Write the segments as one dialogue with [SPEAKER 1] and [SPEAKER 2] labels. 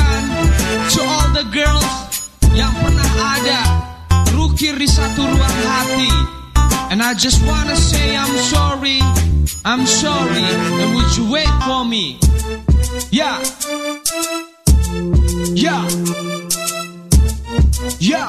[SPEAKER 1] maafkan to all the girls yang pernah ada terukir di satu ruang hati. And I just wanna say I'm sorry, and would you wait for me? Yeah, yeah, yeah,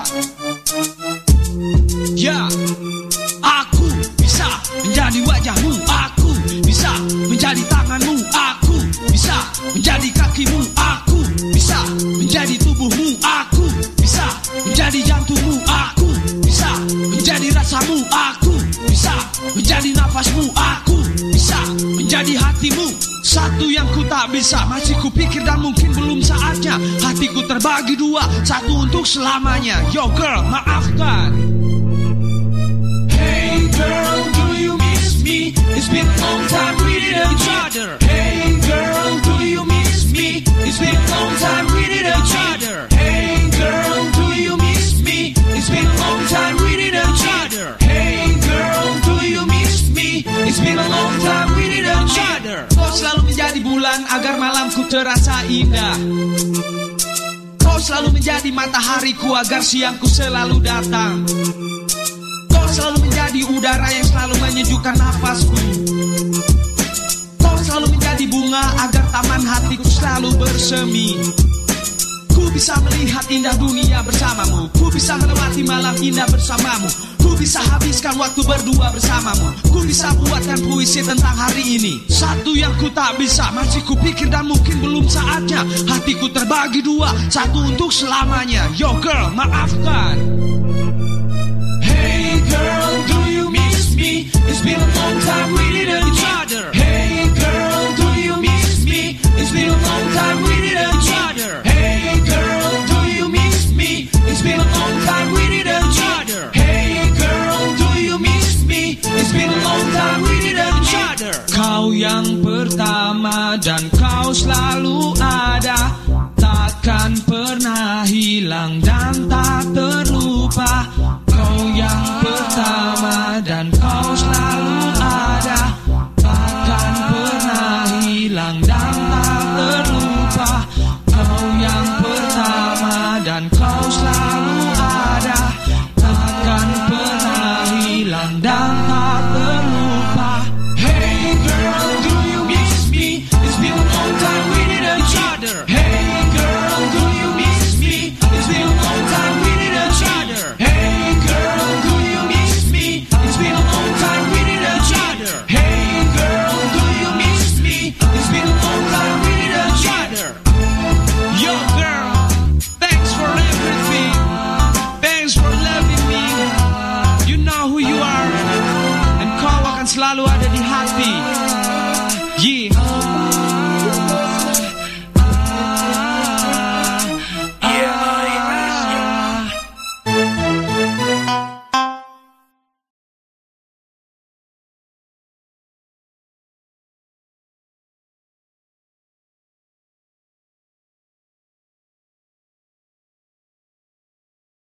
[SPEAKER 1] yeah. Aku bisa menjadi wajahmu, aku bisa menjadi tanganmu, aku bisa menjadi kakimu, aku bisa menjadi tubuhmu, aku bisa menjadi jantungmu, aku bisa menjadi rasamu, aku bisa menjadi nafasmu, aku bisa menjadi hatimu. Satu yang ku tak bisa, masih ku pikir dan mungkin belum saatnya. Hatiku terbagi dua, satu untuk selamanya. Yo girl, maafkan. Hey girl, do you miss me? It's been a long time we didn't each other. Hey girl, do you miss me? It's been a long time we didn't each other. Hey girl, do you miss me? It's been a long time we didn't each other. Hey girl, do you miss me? It's been a long time we didn't each other. Kau selalu menjadi bulan agar malamku terasa indah. Kau selalu menjadi matahariku agar siangku selalu datang. Kau selalu menjadi udara yang selalu menyejukkan nafasku. Kau selalu menjadi bunga agar taman hatiku selalu bersemi. Ku bisa melihat indah dunia bersamamu. Ku bisa melewati malam indah bersamamu. Ku bisa habiskan waktu berdua bersamamu. Ku bisa buatkan puisi tentang hari ini. Satu yang ku tak bisa, masih ku pikir dan mungkin belum saatnya. Hatiku terbagi dua, satu untuk selamanya. Yo girl, maafkan. Hey girl, do you miss me? It's been a long time we didn't each other. Hey girl, do you miss me? It's been a long time we didn't each other. Hey girl, do you miss me? It's been a long time we didn't each other. Hey girl, do you miss me? It's been a long time we didn't each other. Kau yang pertama dan kau selalu ada, takkan pernah hilang dan tak terlupa. Kau yang pertama dan kau selalu ada, takkan pernah hilang dan tak terlupa. Kau yang pertama dan kau selalu ada, takkan pernah hilang dan tak terlupa. Hey girl, do you miss me? It's been a long time we didn't each other. Hey girl, do you miss me? It's been a long time we didn't each other. Hey girl, do you miss me? It's been a long time we didn't each other. Hey girl, do you miss me? It's been a long time we didn't each other. Yo girl, thanks for everything. Thanks for loving me. You know who you are, and kau akan selalu ada di hati. Yeah.